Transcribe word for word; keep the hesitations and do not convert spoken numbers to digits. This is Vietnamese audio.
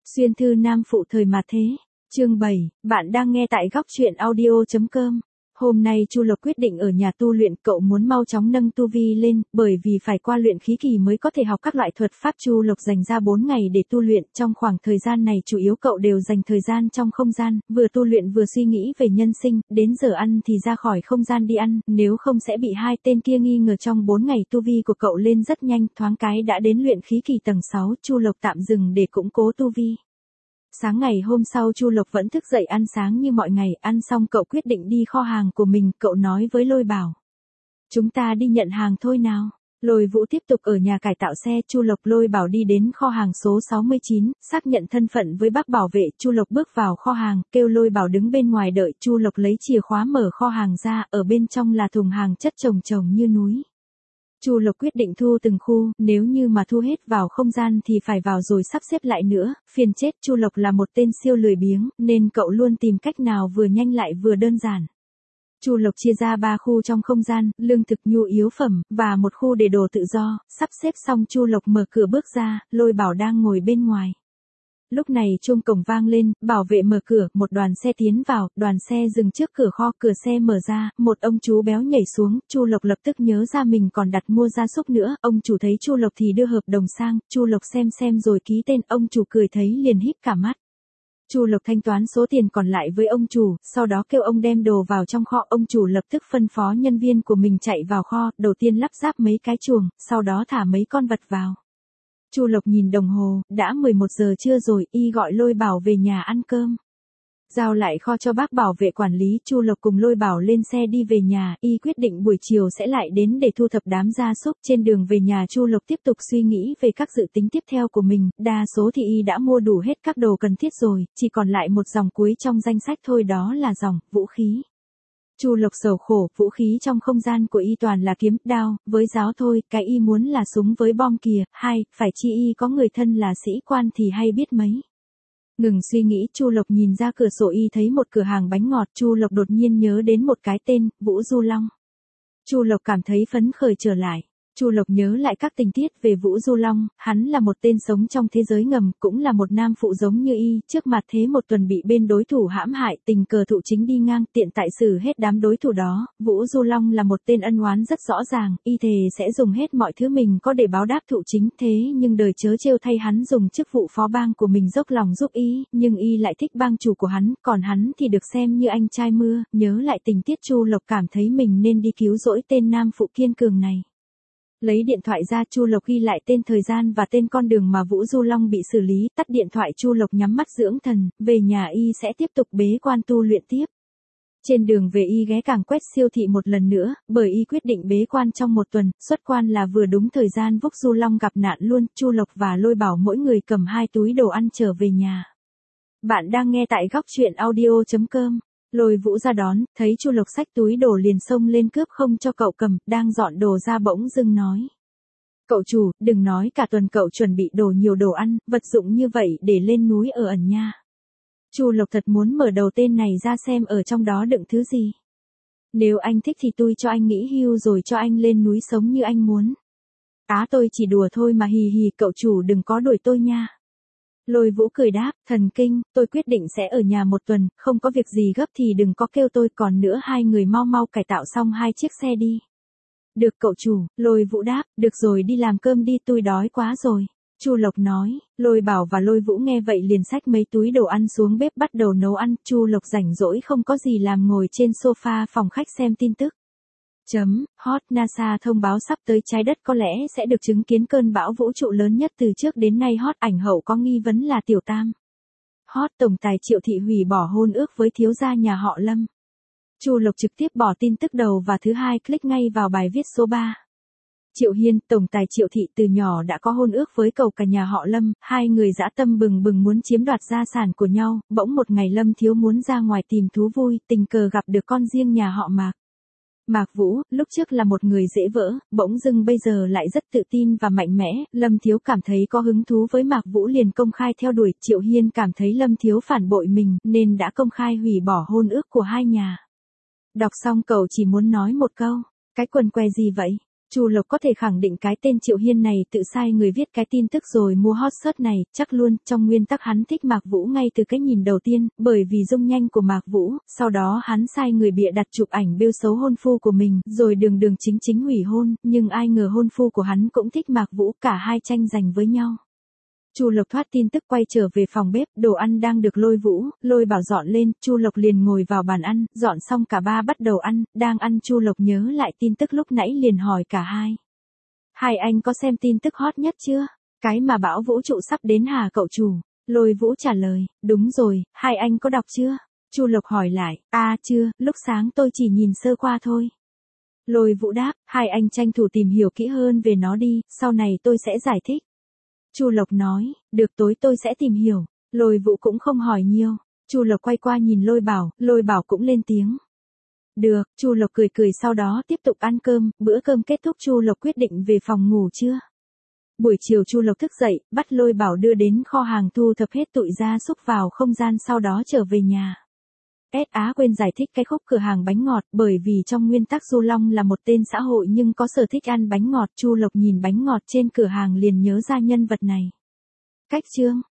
Xuyên thư nam phụ thời mạt thế. Chương bảy, bạn đang nghe tại góc truyện audio chấm com. Hôm nay Chu Lộc quyết định ở nhà tu luyện, cậu muốn mau chóng nâng tu vi lên, bởi vì phải qua luyện khí kỳ mới có thể học các loại thuật pháp. Chu Lộc dành ra bốn ngày để tu luyện, trong khoảng thời gian này chủ yếu cậu đều dành thời gian trong không gian, vừa tu luyện vừa suy nghĩ về nhân sinh, đến giờ ăn thì ra khỏi không gian đi ăn, nếu không sẽ bị hai tên kia nghi ngờ. Trong bốn ngày tu vi của cậu lên rất nhanh, thoáng cái đã đến luyện khí kỳ tầng sáu, Chu Lộc tạm dừng để củng cố tu vi. Sáng ngày hôm sau Chu Lộc vẫn thức dậy ăn sáng như mọi ngày, ăn xong cậu quyết định đi kho hàng của mình, cậu nói với Lôi Bảo. Chúng ta đi nhận hàng thôi nào. Lôi Vũ tiếp tục ở nhà cải tạo xe, Chu Lộc Lôi Bảo đi đến kho hàng số sáu mươi chín, xác nhận thân phận với bác bảo vệ, Chu Lộc bước vào kho hàng, kêu Lôi Bảo đứng bên ngoài đợi, Chu Lộc lấy chìa khóa mở kho hàng ra, ở bên trong là thùng hàng chất chồng chồng như núi. Chu Lộc quyết định thu từng khu, nếu như mà thu hết vào không gian thì phải vào rồi sắp xếp lại nữa, phiền chết. Chu Lộc là một tên siêu lười biếng, nên cậu luôn tìm cách nào vừa nhanh lại vừa đơn giản. Chu Lộc chia ra ba khu trong không gian, lương thực, nhu yếu phẩm, và một khu để đồ tự do, sắp xếp xong Chu Lộc mở cửa bước ra, Lôi Bảo đang ngồi bên ngoài. Lúc này chuông cổng vang lên, bảo vệ mở cửa, một đoàn xe tiến vào, đoàn xe dừng trước cửa kho, cửa xe mở ra, một ông chú béo nhảy xuống, Chu Lộc lập tức nhớ ra mình còn đặt mua gia súc nữa, ông chủ thấy Chu Lộc thì đưa hợp đồng sang, Chu Lộc xem xem rồi ký tên, ông chủ cười thấy liền híp cả mắt. Chu Lộc thanh toán số tiền còn lại với ông chủ, sau đó kêu ông đem đồ vào trong kho, ông chủ lập tức phân phó nhân viên của mình chạy vào kho, đầu tiên lắp ráp mấy cái chuồng, sau đó thả mấy con vật vào. Chu Lộc nhìn đồng hồ, đã mười một giờ trưa rồi, y gọi Lôi Bảo về nhà ăn cơm. Giao lại kho cho bác bảo vệ quản lý, Chu Lộc cùng Lôi Bảo lên xe đi về nhà, y quyết định buổi chiều sẽ lại đến để thu thập đám gia súc. Trên đường về nhà Chu Lộc tiếp tục suy nghĩ về các dự tính tiếp theo của mình, đa số thì y đã mua đủ hết các đồ cần thiết rồi, chỉ còn lại một dòng cuối trong danh sách thôi, đó là dòng vũ khí. Chu Lộc sầu khổ, vũ khí trong không gian của y toàn là kiếm, đao, với giáo thôi, cái y muốn là súng với bom kìa, hai, phải chi y có người thân là sĩ quan thì hay biết mấy. Ngừng suy nghĩ, Chu Lộc nhìn ra cửa sổ, y thấy một cửa hàng bánh ngọt, Chu Lộc đột nhiên nhớ đến một cái tên, Vũ Du Long. Chu Lộc cảm thấy phấn khởi trở lại. Chu Lộc nhớ lại các tình tiết về Vũ Du Long, hắn là một tên sống trong thế giới ngầm, cũng là một nam phụ giống như y, trước mặt thế một tuần bị bên đối thủ hãm hại, tình cờ thụ chính đi ngang, tiện tại xử hết đám đối thủ đó. Vũ Du Long là một tên ân oán rất rõ ràng, y thề sẽ dùng hết mọi thứ mình có để báo đáp thụ chính, thế nhưng đời chớ trêu thay, hắn dùng chức vụ phó bang của mình dốc lòng giúp y, nhưng y lại thích bang chủ của hắn, còn hắn thì được xem như anh trai mưa. Nhớ lại tình tiết, Chu Lộc cảm thấy mình nên đi cứu rỗi tên nam phụ kiên cường này. Lấy điện thoại ra, Chu Lộc ghi lại tên, thời gian và tên con đường mà Vũ Du Long bị xử lý, tắt điện thoại, Chu Lộc nhắm mắt dưỡng thần, về nhà y sẽ tiếp tục bế quan tu luyện tiếp. Trên đường về y ghé cảng Quét siêu thị một lần nữa, bởi y quyết định bế quan trong một tuần, xuất quan là vừa đúng thời gian Vũ Du Long gặp nạn luôn. Chu Lộc và Lôi Bảo mỗi người cầm hai túi đồ ăn trở về nhà. Bạn đang nghe tại góc truyện audio chấm com. Lôi Vũ ra đón, thấy Chu Lộc xách túi đồ liền xông lên cướp không cho cậu cầm, đang dọn đồ ra bỗng dưng nói. Cậu chủ, đừng nói cả tuần cậu chuẩn bị đồ nhiều đồ ăn, vật dụng như vậy để lên núi ở ẩn nha. Chu Lộc thật muốn mở đầu tên này ra xem ở trong đó đựng thứ gì. Nếu anh thích thì tôi cho anh nghỉ hưu rồi cho anh lên núi sống như anh muốn. Á tôi chỉ đùa thôi mà, hì hì, cậu chủ đừng có đuổi tôi nha. Lôi Vũ cười đáp, thần kinh, tôi quyết định sẽ ở nhà một tuần, không có việc gì gấp thì đừng có kêu tôi, còn nữa hai người mau mau cải tạo xong hai chiếc xe đi. Được cậu chủ, Lôi Vũ đáp, được rồi đi làm cơm đi, tôi đói quá rồi. Chu Lộc nói, Lôi Bảo và Lôi Vũ nghe vậy liền xách mấy túi đồ ăn xuống bếp bắt đầu nấu ăn. Chu Lộc rảnh rỗi không có gì làm, ngồi trên sofa phòng khách xem tin tức. Chấm, hot, NASA thông báo sắp tới trái đất có lẽ sẽ được chứng kiến cơn bão vũ trụ lớn nhất từ trước đến nay. Hot, ảnh hậu có nghi vấn là Tiểu Tam. Hot, tổng tài Triệu Thị hủy bỏ hôn ước với thiếu gia nhà họ Lâm. Chu Lộc trực tiếp bỏ tin tức đầu và thứ hai, click ngay vào bài viết số ba. Triệu Hiên, tổng tài Triệu Thị từ nhỏ đã có hôn ước với cậu cả nhà họ Lâm, hai người dã tâm bừng bừng muốn chiếm đoạt gia sản của nhau, bỗng một ngày Lâm thiếu muốn ra ngoài tìm thú vui, tình cờ gặp được con riêng nhà họ Mạc. Mạc Vũ, lúc trước là một người dễ vỡ, bỗng dưng bây giờ lại rất tự tin và mạnh mẽ, Lâm Thiếu cảm thấy có hứng thú với Mạc Vũ liền công khai theo đuổi. Triệu Hiên cảm thấy Lâm Thiếu phản bội mình, nên đã công khai hủy bỏ hôn ước của hai nhà. Đọc xong cậu chỉ muốn nói một câu, cái quần què gì vậy? Chu Lộc có thể khẳng định cái tên Triệu Hiên này tự sai người viết cái tin tức rồi mua hot search này, chắc luôn, trong nguyên tắc hắn thích Mạc Vũ ngay từ cái nhìn đầu tiên, bởi vì dung nhanh của Mạc Vũ, sau đó hắn sai người bịa đặt chụp ảnh bêu xấu hôn phu của mình, rồi đường đường chính chính hủy hôn, nhưng ai ngờ hôn phu của hắn cũng thích Mạc Vũ, cả hai tranh giành với nhau. Chu Lộc thoát tin tức quay trở về phòng bếp, đồ ăn đang được Lôi Vũ, Lôi Bảo dọn lên, Chu Lộc liền ngồi vào bàn ăn, dọn xong cả ba bắt đầu ăn, đang ăn Chu Lộc nhớ lại tin tức lúc nãy liền hỏi cả hai. Hai anh có xem tin tức hot nhất chưa? Cái mà bão vũ trụ sắp đến hả cậu chủ? Lôi Vũ trả lời, đúng rồi, hai anh có đọc chưa? Chu Lộc hỏi lại, à chưa, lúc sáng tôi chỉ nhìn sơ qua thôi. Lôi Vũ đáp, hai anh tranh thủ tìm hiểu kỹ hơn về nó đi, sau này tôi sẽ giải thích. Chu Lộc nói, được tối tôi sẽ tìm hiểu. Lôi Vũ cũng không hỏi nhiều. Chu Lộc quay qua nhìn Lôi Bảo, Lôi Bảo cũng lên tiếng. Được, Chu Lộc cười cười sau đó tiếp tục ăn cơm, bữa cơm kết thúc Chu Lộc quyết định về phòng ngủ trưa. Buổi chiều Chu Lộc thức dậy, bắt Lôi Bảo đưa đến kho hàng thu thập hết tụi gia súc vào không gian sau đó trở về nhà. ét Á quên giải thích cái khúc cửa hàng bánh ngọt, bởi vì trong nguyên tắc Du Long là một tên xã hội nhưng có sở thích ăn bánh ngọt, Chu Lộc nhìn bánh ngọt trên cửa hàng liền nhớ ra nhân vật này. Cách chương